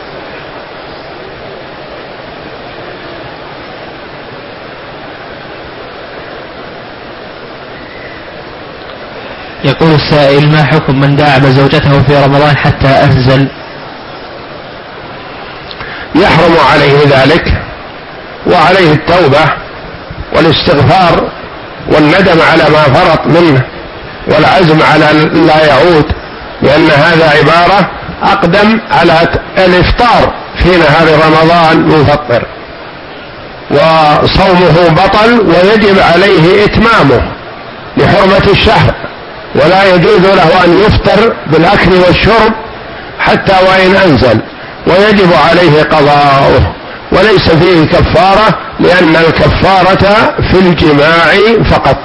يقول السائل: ما حكم من داعب زوجته في رمضان حتى أنزل؟ يحرم عليه ذلك، وعليه التوبة والاستغفار والندم على ما فرط منه والعزم على لا يعود، لأن هذا عبارة أقدم على الإفطار في نهار رمضان مفطر وصومه بطل ويجب عليه إتمامه لحرمة الشهر، ولا يجوز له أن يفطر بالأكل والشرب حتى وإن أنزل، ويجب عليه قضاؤه وليس فيه كفارة، لأن الكفارة في الجماع فقط.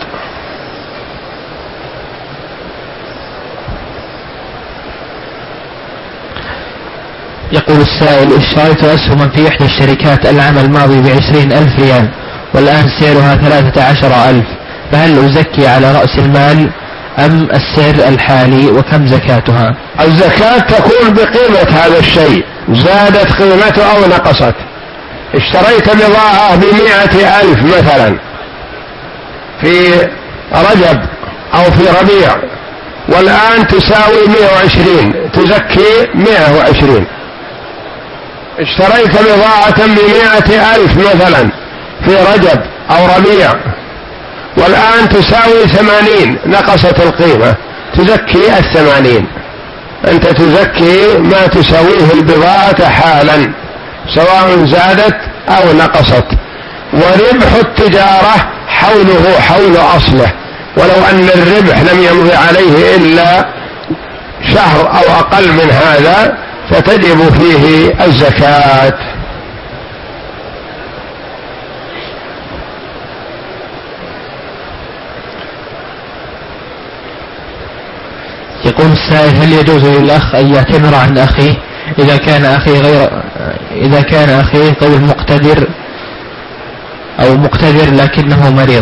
يقول السائل: اشتريت أسهما في إحدى الشركات العام الماضي بعشرين ألف ريال والآن سعرها ثلاثة عشر ألف، فهل أزكي على رأس المال أم السعر الحالي، وكم زكاتها؟ الزكاة تكون بقيمة هذا الشيء، زادت قيمته أو نقصت. اشتريت بضاعة بمئة ألف مثلا في رجب أو في ربيع والآن تساوي مئة وعشرين، تزكي مئة وعشرين. اشتريت بضاعة بمئة ألف مثلا في رجب أو ربيع والآن تساوي ثمانين، نقصت القيمة، تزكي الثمانين. أنت تزكي ما تساويه البضاعة حالا سواء زادت أو نقصت. وربح التجارة حوله حول أصله، ولو أن الربح لم يمضي عليه إلا شهر أو أقل من هذا فتجب فيه الزكاة. يقول السائل: هل يجوز للأخ أن يعتمر عن أخيه إذا كان أخيه غير إذا كان أخيه غير مقتدر أو مقتدر لكنه مريض؟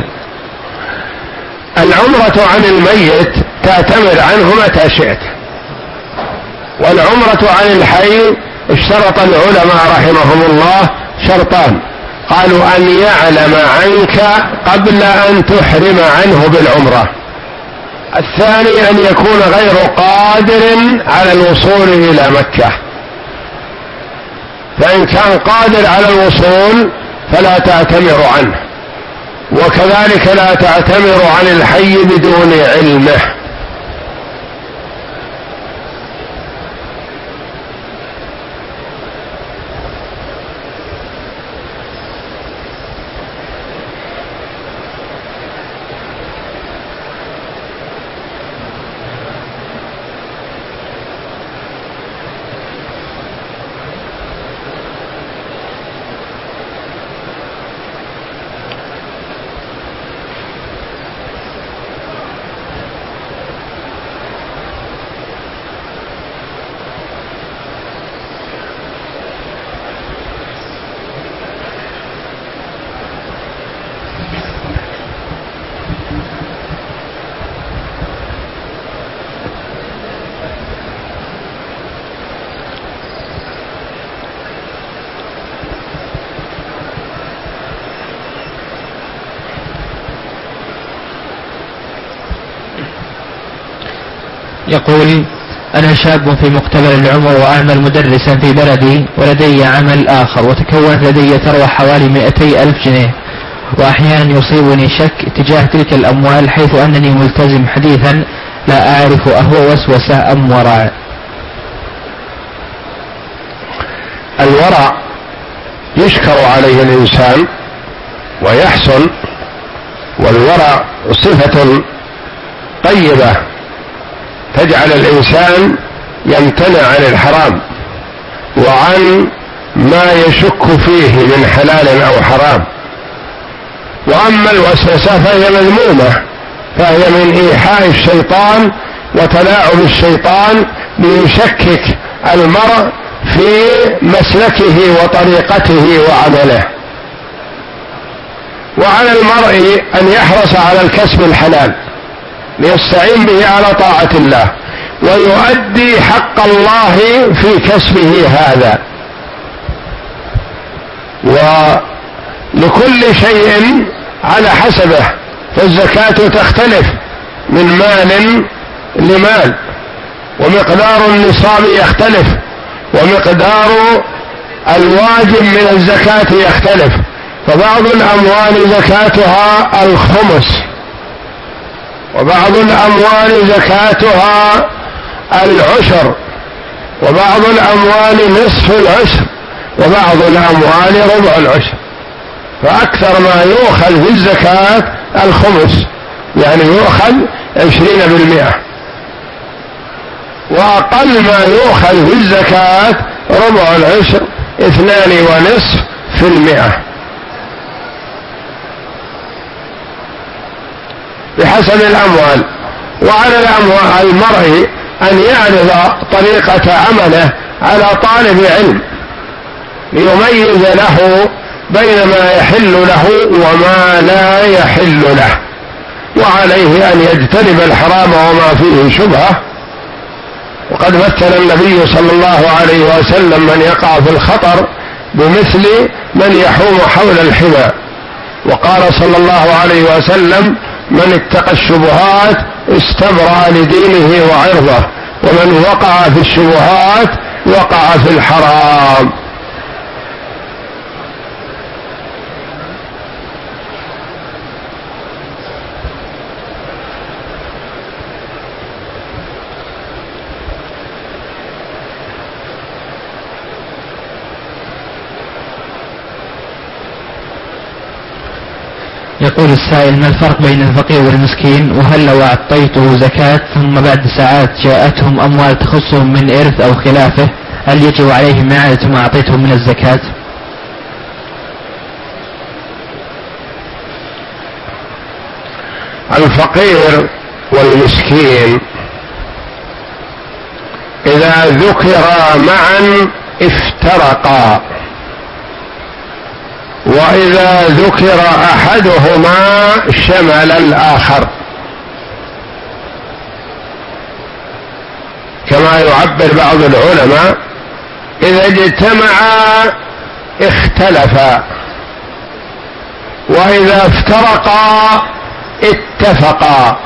العمرة عن الميت تعتمر عنه متى شئت، والعمرة عن الحي اشترط العلماء رحمهم الله شرطان، قالوا أن يعلم عنك قبل أن تحرم عنه بالعمرة، الثاني أن يكون غير قادر على الوصول إلى مكة، فإن كان قادر على الوصول فلا تعتمر عنه، وكذلك لا تعتمر عن الحي بدون علمه. يقول: أنا شاب في مقتبل العمر وأعمل مدرسا في بلدي ولدي عمل آخر، وتكونت لدي ثروة حوالي مئتي ألف جنيه، وأحيانا يصيبني شك تجاه تلك الأموال حيث أنني ملتزم حديثا لا أعرف أهو وسوسة أم ورع. الورع يشكر عليه الإنسان ويحسن، والورع صفة طيبة تجعل الإنسان يمتنع عن الحرام وعن ما يشك فيه من حلال أو حرام. وأما الوسوسة فهي مذمومة، فهي من إيحاء الشيطان وتلاعب الشيطان ليشكك المرء في مسلكه وطريقته وعمله. وعلى المرء أن يحرص على الكسب الحلال ليستعين به على طاعة الله، ويؤدي حق الله في كسبه هذا. ولكل شيء على حسبه، فالزكاة تختلف من مال لمال، ومقدار النصاب يختلف، ومقدار الواجب من الزكاة يختلف. فبعض الأموال زكاتها الخمس، وبعض الأموال زكاتها العشر، وبعض الأموال نصف العشر، وبعض الأموال ربع العشر، فأكثر ما يؤخذ في الزكاة الخمس، يعني يؤخذ عشرين بالمئة، وأقل ما يؤخذ في الزكاة ربع العشر اثنان ونصف في المئة بحسب الأموال. وعلى الأموال المرء أن يعرض طريقة عمله على طالب علم ليميز له بين ما يحل له وما لا يحل له، وعليه أن يجتنب الحرام وما فيه شبهة. وقد مثل النبي صلى الله عليه وسلم من يقع في الخطر بمثل من يحوم حول الحمى، وقال صلى الله عليه وسلم: من اتقى الشبهات استبرأ لدينه وعرضه، ومن وقع في الشبهات وقع في الحرام. يقول السائل: ما الفرق بين الفقير والمسكين؟ وهل لو أعطيته زكاة ثم بعد ساعات جاءتهم أموال تخصهم من إرث أو خلافه، هل يجب عليهم إعادة ما أعطيتهم من الزكاة؟ الفقير والمسكين إذا ذكرا معا افترقا، وإذا ذكر أحدهما شمل الآخر، كما يعبر بعض العلماء: إذا اجتمعا اختلفا، وإذا افترقا اتفقا.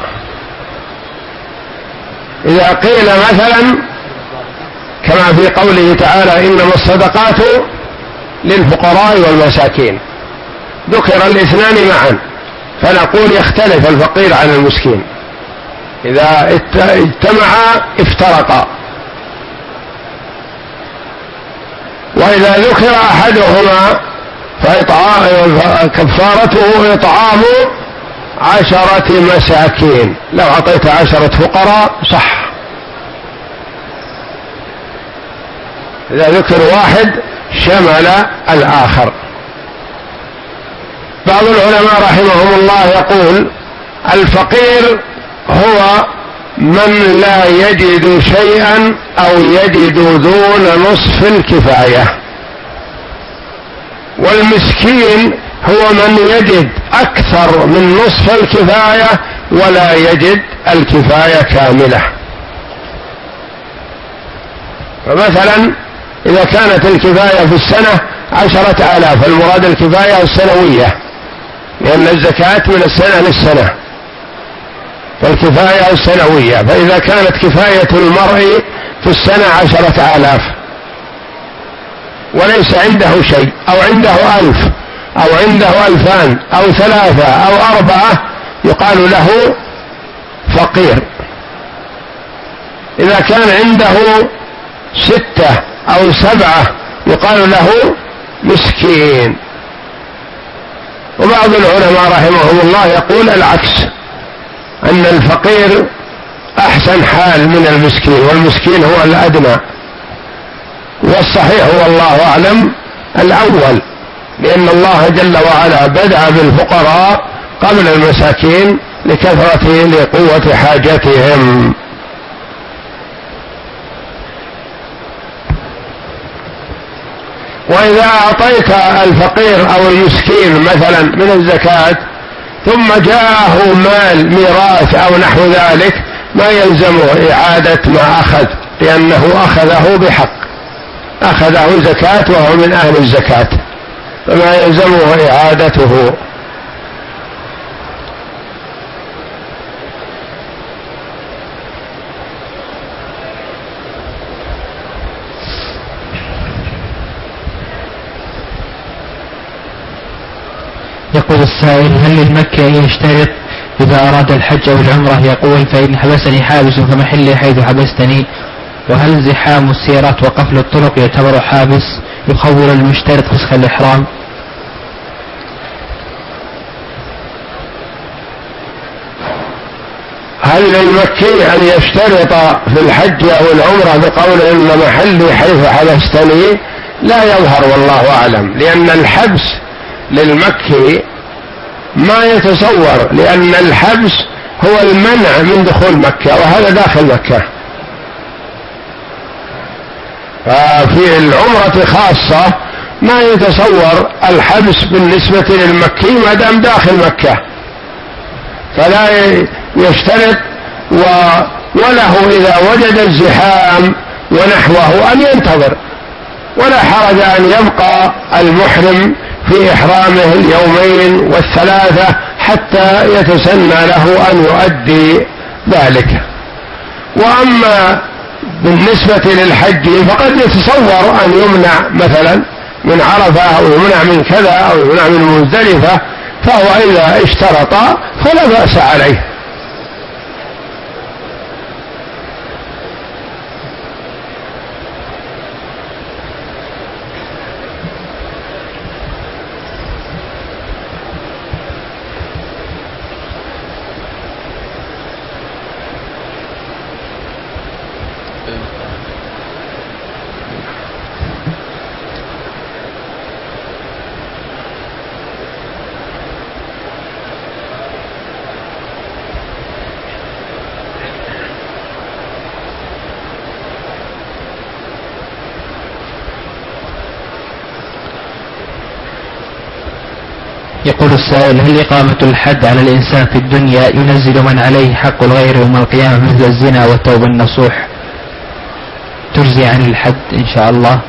إذا قيل مثلا كما في قوله تعالى: إنما الصدقات للفقراء والمساكين، ذكر الاثنان معا، فنقول يختلف الفقير عن المسكين. إذا اجتمعا افترقا، وإذا ذكر أحدهما فكفارته إطعام عشرة مساكين. لو أعطيت عشرة فقراء صح. إذا ذكر واحد شمل الآخر. بعض العلماء رحمهم الله يقول: الفقير هو من لا يجد شيئا أو يجد دون نصف الكفاية، والمسكين هو من يجد أكثر من نصف الكفاية ولا يجد الكفاية كاملة. فمثلا إذا كانت الكفاية في السنة عشرة آلاف، المراد الكفاية السنوية، لأن الزكاة من السنة للسنة، فالكفاية السنوية. فإذا كانت كفاية المرء في السنة عشرة آلاف وليس عنده شيء، أو عنده ألف، أو عنده ألفان، أو ثلاثة، أو أربعة، يقال له فقير. إذا كان عنده ستة أو سبعة يقال له مسكين. وبعض العلماء رحمهم الله يقول العكس، أن الفقير أحسن حال من المسكين، والمسكين هو الأدنى. والصحيح والله أعلم الأول، لأن الله جل وعلا بدأ بالفقراء قبل المساكين لكثرة لقوة حاجتهم. وإذا أعطيت الفقير أو المسكين مثلا من الزكاة ثم جاءه مال ميراث أو نحو ذلك، ما يلزمه إعادة ما أخذ، لأنه أخذه بحق، أخذه زكاة وهو من أهل الزكاة، فما يلزمه إعادته. يقول السائل: هل للمكي أن يشترط إذا أراد الحج أو العمرة يقول: فإن حبسني حابس فمحلي حيث حبستني؟ وهل زحام السيارات وقفل الطرق يعتبر حابس يخول المشترط فسخ الإحرام؟ هل للمكي أن يشترط في الحج أو العمرة بقول إن محلي حيث حبستني؟ لا يظهر والله أعلم، لأن الحبس للمكي ما يتصور، لأن الحبس هو المنع من دخول مكة وهذا داخل مكة. ففي العمرة خاصة ما يتصور الحبس بالنسبة للمكي ما دام داخل مكة، فلا يشترط، وله إذا وجد الزحام ونحوه أن ينتظر، ولا حرج أن يبقى المحرم في إحرامه اليومين والثلاثة حتى يتسنى له أن يؤدي ذلك. وأما بالنسبة للحج فقد يتصور أن يمنع مثلا من عرفة أو يمنع من كذا أو يمنع من مزدلفة، فهو إذا اشترط فلا بأس عليه. يقول السائل: هل إقامة الحد على الإنسان في الدنيا ينزل من عليه حق الغير يوم القيامة مثل الزنا والتوبة النصوح تجزي عن الحد إن شاء الله؟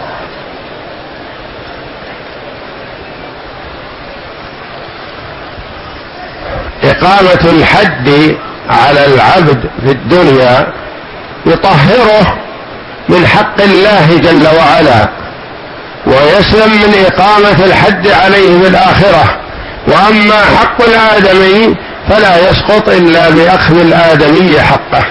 إقامة الحد على العبد في الدنيا يطهره من حق الله جل وعلا ويسلم من إقامة الحد عليه في الآخرة. وأما حق الآدمي فلا يسقط إلا بأخذ الآدمي حقه.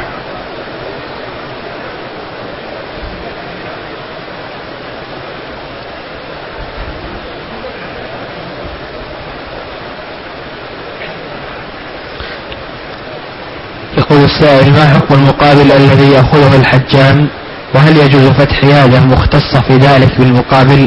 يقول السائل: ما حكم المقابل الذي يأخذه الحجام؟ وهل يجوز فتح عيادة مختصة في ذلك بالمقابل؟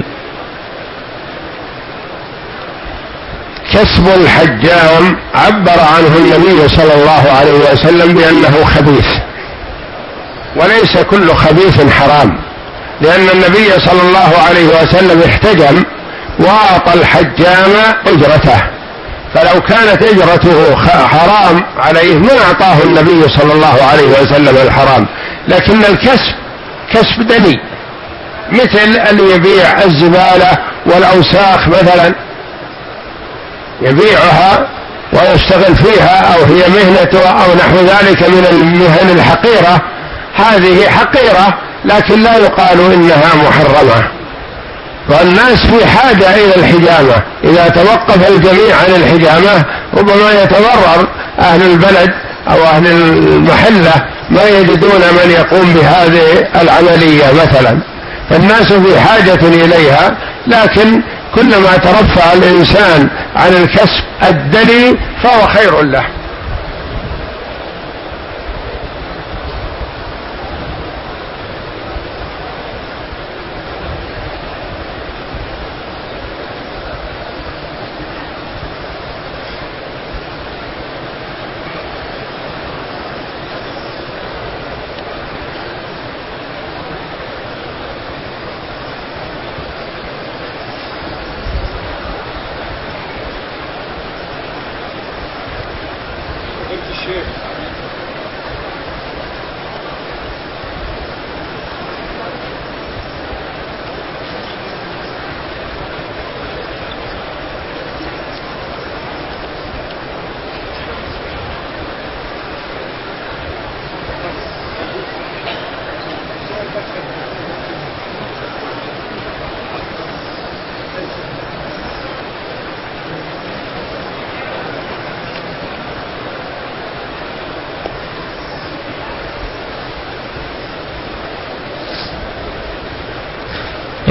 كسب الحجام عبر عنه النبي صلى الله عليه وسلم بأنه خبيث، وليس كل خبيث حرام، لأن النبي صلى الله عليه وسلم احتجم وأعطى الحجام أجرته، فلو كانت أجرته حرام عليه ما أعطاه النبي صلى الله عليه وسلم الحرام. لكن الكسب كسب دني، مثل اللي يبيع الزبالة والأوساخ مثلا، يبيعها ويشتغل فيها أو هي مهنته أو نحو ذلك من المهن الحقيرة، هذه حقيرة لكن لا يقال إنها محرمة. والناس في حاجة إلى الحجامة، إذا توقف الجميع عن الحجامة ربما يتضرر أهل البلد أو أهل المحلة، ما يجدون من يقوم بهذه العملية مثلا، فالناس في حاجة إليها. لكن كلما ترفع الإنسان عن الكسب الدني فهو خير له.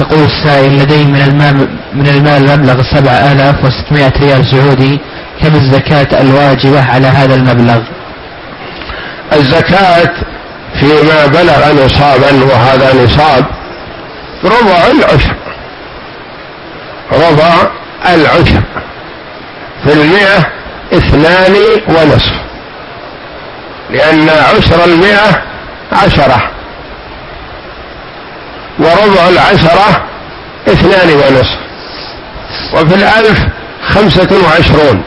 يقول السائل: لدي من المال من المال مبلغ سبعة آلاف وستمائة ريال سعودي، كم الزكاة الواجبة على هذا المبلغ؟ الزكاة فيما بلغ نصابا، وهذا نصاب، ربع العشر، ربع العشر في المئة اثنان ونصف، لأن عشر المئة عشرة، وربع العشرة اثنان ونصف، وفي الألف خمسة وعشرون،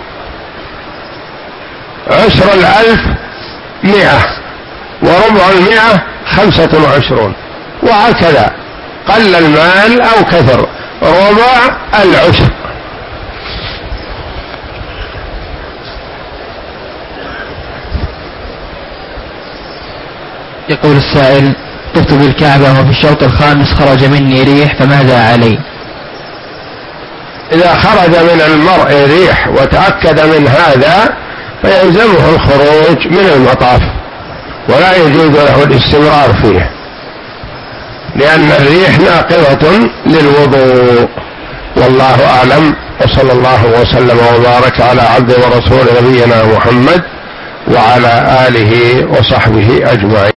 عشر الألف مئة، وربع المئة خمسة وعشرون، وهكذا قل المال أو كثر ربع العشر. يقول السائل: طفت بالكعبة وفي الشوط الخامس خرج مني ريح، فماذا علي؟ إذا خرج من المرء ريح وتأكد من هذا فيلزمه الخروج من المطاف، ولا يجوز له الاستمرار فيه، لأن الريح ناقضة للوضوء. والله أعلم، وصلى الله وسلم وبارك على عبد ورسول نبينا محمد وعلى آله وصحبه أجمعين.